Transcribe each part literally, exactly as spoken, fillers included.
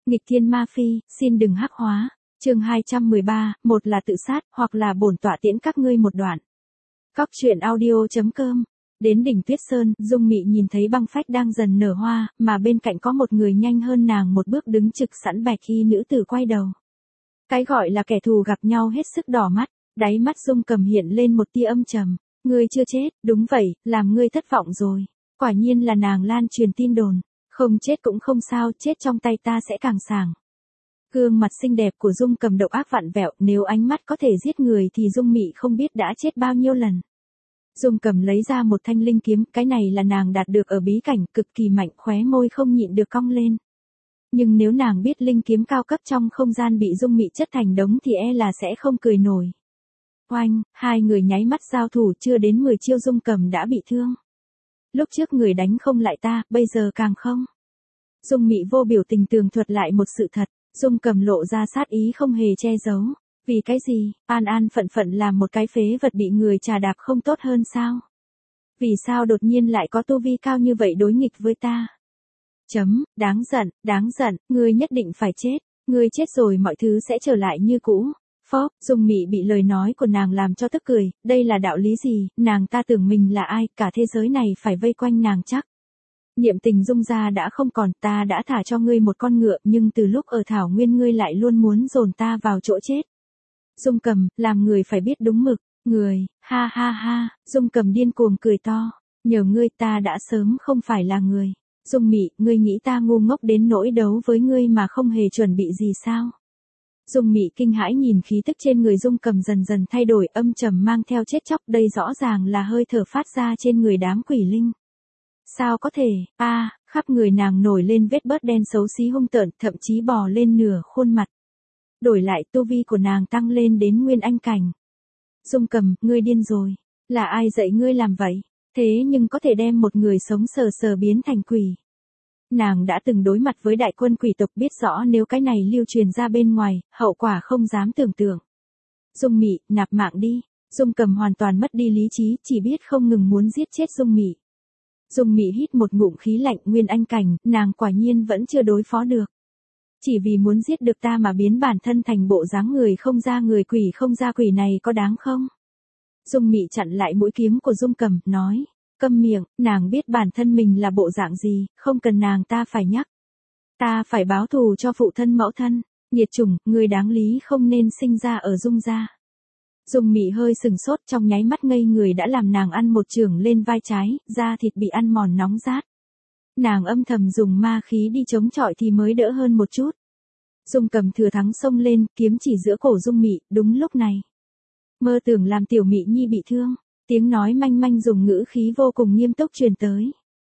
Nghịch thiên ma phi, xin đừng hắc hóa. Chương hai trăm mười ba, một là tự sát, hoặc là bổn tọa tiễn các ngươi một đoạn. Cóc truyện audio chấm com. Đến đỉnh Tuyết Sơn, Dung Mị nhìn thấy băng phách đang dần nở hoa, mà bên cạnh có một người nhanh hơn nàng một bước đứng trực sẵn bạch y nữ tử quay đầu. Cái gọi là kẻ thù gặp nhau hết sức đỏ mắt, đáy mắt Dung Cầm hiện lên một tia âm trầm. Ngươi chưa chết, đúng vậy, làm ngươi thất vọng rồi. Quả nhiên là nàng lan truyền tin đồn. Không chết cũng không sao, chết trong tay ta sẽ càng sảng. Gương mặt xinh đẹp của Dung Cầm độc ác vặn vẹo, nếu ánh mắt có thể giết người thì Dung Mị không biết đã chết bao nhiêu lần. Dung Cầm lấy ra một thanh linh kiếm, cái này là nàng đạt được ở bí cảnh, cực kỳ mạnh, khóe môi không nhịn được cong lên. Nhưng nếu nàng biết linh kiếm cao cấp trong không gian bị Dung Mị chất thành đống thì e là sẽ không cười nổi. Oanh, hai người nháy mắt giao thủ, chưa đến mười chiêu Dung Cầm đã bị thương. Lúc trước người đánh không lại ta, bây giờ càng không. Dung Mị vô biểu tình tường thuật lại một sự thật, Dung Cầm lộ ra sát ý không hề che giấu. Vì cái gì, an an phận phận làm một cái phế vật bị người trà đạp không tốt hơn sao? Vì sao đột nhiên lại có tu vi cao như vậy đối nghịch với ta? Chấm, đáng giận, đáng giận, ngươi nhất định phải chết, ngươi chết rồi mọi thứ sẽ trở lại như cũ. Phóp, Dung Mị bị lời nói của nàng làm cho tức cười, đây là đạo lý gì, nàng ta tưởng mình là ai, cả thế giới này phải vây quanh nàng chắc. Niệm tình Dung gia đã không còn, ta đã thả cho ngươi một con ngựa, nhưng từ lúc ở Thảo Nguyên ngươi lại luôn muốn dồn ta vào chỗ chết. Dung Cầm, làm người phải biết đúng mực, người, ha ha ha, Dung Cầm điên cuồng cười to, nhờ ngươi ta đã sớm không phải là người. Dung Mị, ngươi nghĩ ta ngu ngốc đến nỗi đấu với ngươi mà không hề chuẩn bị gì sao? Dung Mị kinh hãi nhìn khí tức trên người Dung Cầm dần dần thay đổi, âm trầm mang theo chết chóc, đây rõ ràng là hơi thở phát ra trên người đám quỷ linh. Sao có thể, a, à, khắp người nàng nổi lên vết bớt đen xấu xí hung tợn, thậm chí bò lên nửa khuôn mặt. Đổi lại tu vi của nàng tăng lên đến nguyên anh cảnh. Dung Cầm, ngươi điên rồi, là ai dạy ngươi làm vậy, thế nhưng có thể đem một người sống sờ sờ biến thành quỷ. Nàng đã từng đối mặt với đại quân quỷ tộc, biết rõ nếu cái này lưu truyền ra bên ngoài, hậu quả không dám tưởng tượng. Dung Mị, nạp mạng đi. Dung Cầm hoàn toàn mất đi lý trí, chỉ biết không ngừng muốn giết chết Dung Mị. Dung Mị hít một ngụm khí lạnh, nguyên anh cảnh, nàng quả nhiên vẫn chưa đối phó được. Chỉ vì muốn giết được ta mà biến bản thân thành bộ dáng người không ra người quỷ không ra quỷ này có đáng không? Dung Mị chặn lại mũi kiếm của Dung Cầm, nói, câm miệng, nàng biết bản thân mình là bộ dạng gì, không cần nàng ta phải nhắc. Ta phải báo thù cho phụ thân mẫu thân, nghiệt chủng, người đáng lý không nên sinh ra ở Dung gia. Dung Mị hơi sừng sốt, trong nháy mắt ngây người đã làm nàng ăn một chưởng lên vai trái, da thịt bị ăn mòn nóng rát. Nàng âm thầm dùng ma khí đi chống chọi thì mới đỡ hơn một chút. Dung Cầm thừa thắng xông lên, kiếm chỉ giữa cổ Dung Mị, đúng lúc này. Mơ tưởng làm tiểu Mị nhi bị thương, tiếng nói manh manh dùng ngữ khí vô cùng nghiêm túc truyền tới.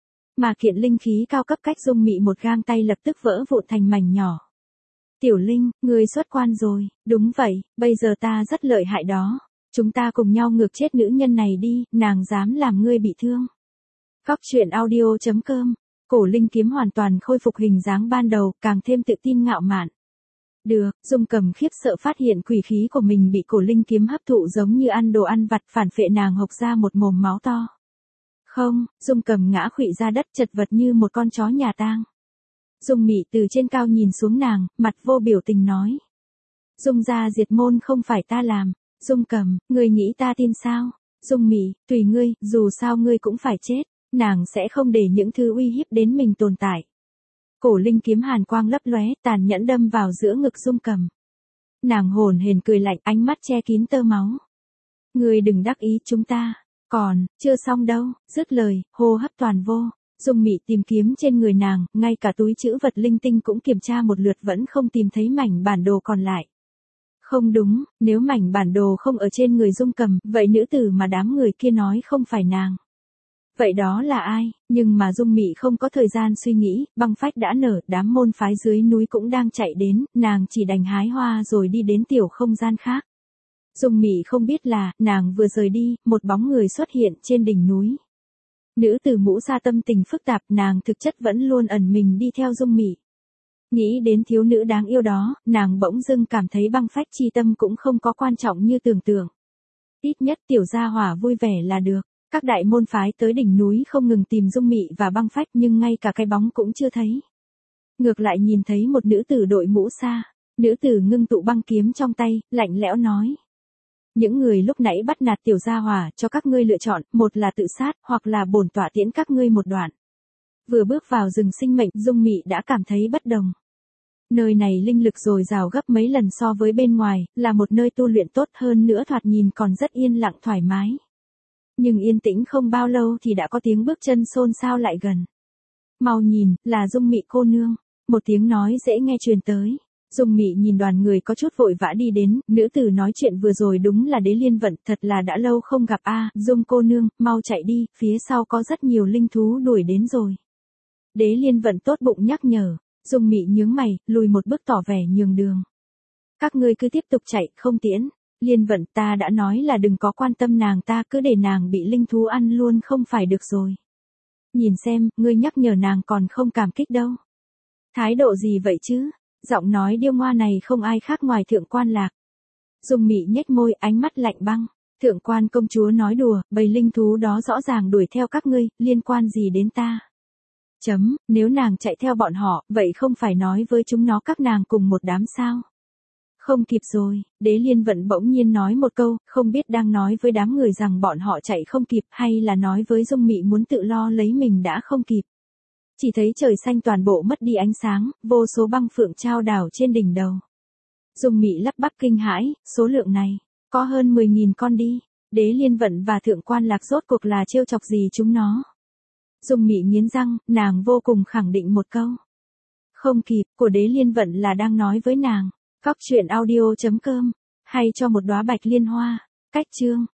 Mà kiện linh khí cao cấp cách Dung Mị một gang tay lập tức vỡ vụn thành mảnh nhỏ. Tiểu Linh, ngươi xuất quan rồi, đúng vậy, bây giờ ta rất lợi hại đó. Chúng ta cùng nhau ngược chết nữ nhân này đi, nàng dám làm ngươi bị thương. Cóc truyện audio chấm com. Cổ linh kiếm hoàn toàn khôi phục hình dáng ban đầu, càng thêm tự tin ngạo mạn. Được, Dung Cầm khiếp sợ phát hiện quỷ khí của mình bị cổ linh kiếm hấp thụ giống như ăn đồ ăn vặt, phản phệ nàng hộc ra một mồm máu to. Không, Dung Cầm ngã khuỵu ra đất chật vật như một con chó nhà tang. Dung Mị từ trên cao nhìn xuống nàng, mặt vô biểu tình nói. Dung gia diệt môn không phải ta làm. Dung Cầm, ngươi nghĩ ta tin sao? Dung Mị, tùy ngươi, dù sao ngươi cũng phải chết. Nàng sẽ không để những thứ uy hiếp đến mình tồn tại. Cổ linh kiếm hàn quang lấp lóe, tàn nhẫn đâm vào giữa ngực Dung Cầm. Nàng hồn hển cười lạnh, ánh mắt che kín tơ máu. Ngươi đừng đắc ý, chúng ta còn chưa xong đâu. Dứt lời, hô hấp toàn vô. Dung Mị tìm kiếm trên người nàng, ngay cả túi trữ vật linh tinh cũng kiểm tra một lượt vẫn không tìm thấy mảnh bản đồ còn lại. Không đúng, nếu mảnh bản đồ không ở trên người Dung Cầm, vậy nữ tử mà đám người kia nói không phải nàng. Vậy đó là ai? Nhưng mà Dung Mị không có thời gian suy nghĩ, băng phách đã nở, đám môn phái dưới núi cũng đang chạy đến, nàng chỉ đành hái hoa rồi đi đến tiểu không gian khác. Dung Mị không biết là, nàng vừa rời đi, một bóng người xuất hiện trên đỉnh núi. Nữ tử mũ sa tâm tình phức tạp, nàng thực chất vẫn luôn ẩn mình đi theo Dung Mị. Nghĩ đến thiếu nữ đáng yêu đó, nàng bỗng dưng cảm thấy băng phách chi tâm cũng không có quan trọng như tưởng tượng. Ít nhất tiểu gia hỏa vui vẻ là được. Các đại môn phái tới đỉnh núi không ngừng tìm Dung Mị và băng phách nhưng ngay cả cái bóng cũng chưa thấy. Ngược lại nhìn thấy một nữ tử đội mũ xa. Nữ tử ngưng tụ băng kiếm trong tay, lạnh lẽo nói. Những người lúc nãy bắt nạt tiểu gia hỏa, cho các ngươi lựa chọn, một là tự sát, hoặc là bổn tọa tiễn các ngươi một đoạn. Vừa bước vào rừng sinh mệnh, Dung Mị đã cảm thấy bất đồng. Nơi này linh lực dồi dào gấp mấy lần so với bên ngoài, là một nơi tu luyện tốt hơn nữa, thoạt nhìn còn rất yên lặng thoải mái. Nhưng yên tĩnh không bao lâu thì đã có tiếng bước chân xôn xao lại gần. Mau nhìn, là Dung Mị cô nương. Một tiếng nói dễ nghe truyền tới. Dung Mị nhìn đoàn người có chút vội vã đi đến, nữ tử nói chuyện vừa rồi đúng là Đế Liên Vận, thật là đã lâu không gặp a, Dung cô nương, mau chạy đi, phía sau có rất nhiều linh thú đuổi đến rồi. Đế Liên Vận tốt bụng nhắc nhở. Dung Mị nhướng mày, lùi một bước tỏ vẻ nhường đường. Các ngươi cứ tiếp tục chạy, không tiễn. Liên Vận, ta đã nói là đừng có quan tâm nàng ta, cứ để nàng bị linh thú ăn luôn không phải được rồi. Nhìn xem, ngươi nhắc nhở nàng còn không cảm kích đâu. Thái độ gì vậy chứ? Giọng nói điêu ngoa này không ai khác ngoài Thượng Quan Lạc. Dung Mị nhếch môi, ánh mắt lạnh băng. Thượng Quan công chúa nói đùa, bầy linh thú đó rõ ràng đuổi theo các ngươi, liên quan gì đến ta? Chấm, nếu nàng chạy theo bọn họ, vậy không phải nói với chúng nó các nàng cùng một đám sao? Không kịp rồi, Đế Liên Vận bỗng nhiên nói một câu, không biết đang nói với đám người rằng bọn họ chạy không kịp hay là nói với Dung Mị muốn tự lo lấy mình đã không kịp. Chỉ thấy trời xanh toàn bộ mất đi ánh sáng, vô số băng phượng trao đảo trên đỉnh đầu. Dung Mị lắp bắp kinh hãi, số lượng này, có hơn mười nghìn con đi. Đế Liên Vận và Thượng Quan Lạc rốt cuộc là trêu chọc gì chúng nó? Dung Mị nghiến răng, nàng vô cùng khẳng định một câu. Không kịp, của Đế Liên Vận là đang nói với nàng. Cóc truyện audio chấm com. Hay cho một đóa bạch liên hoa. Cách chương.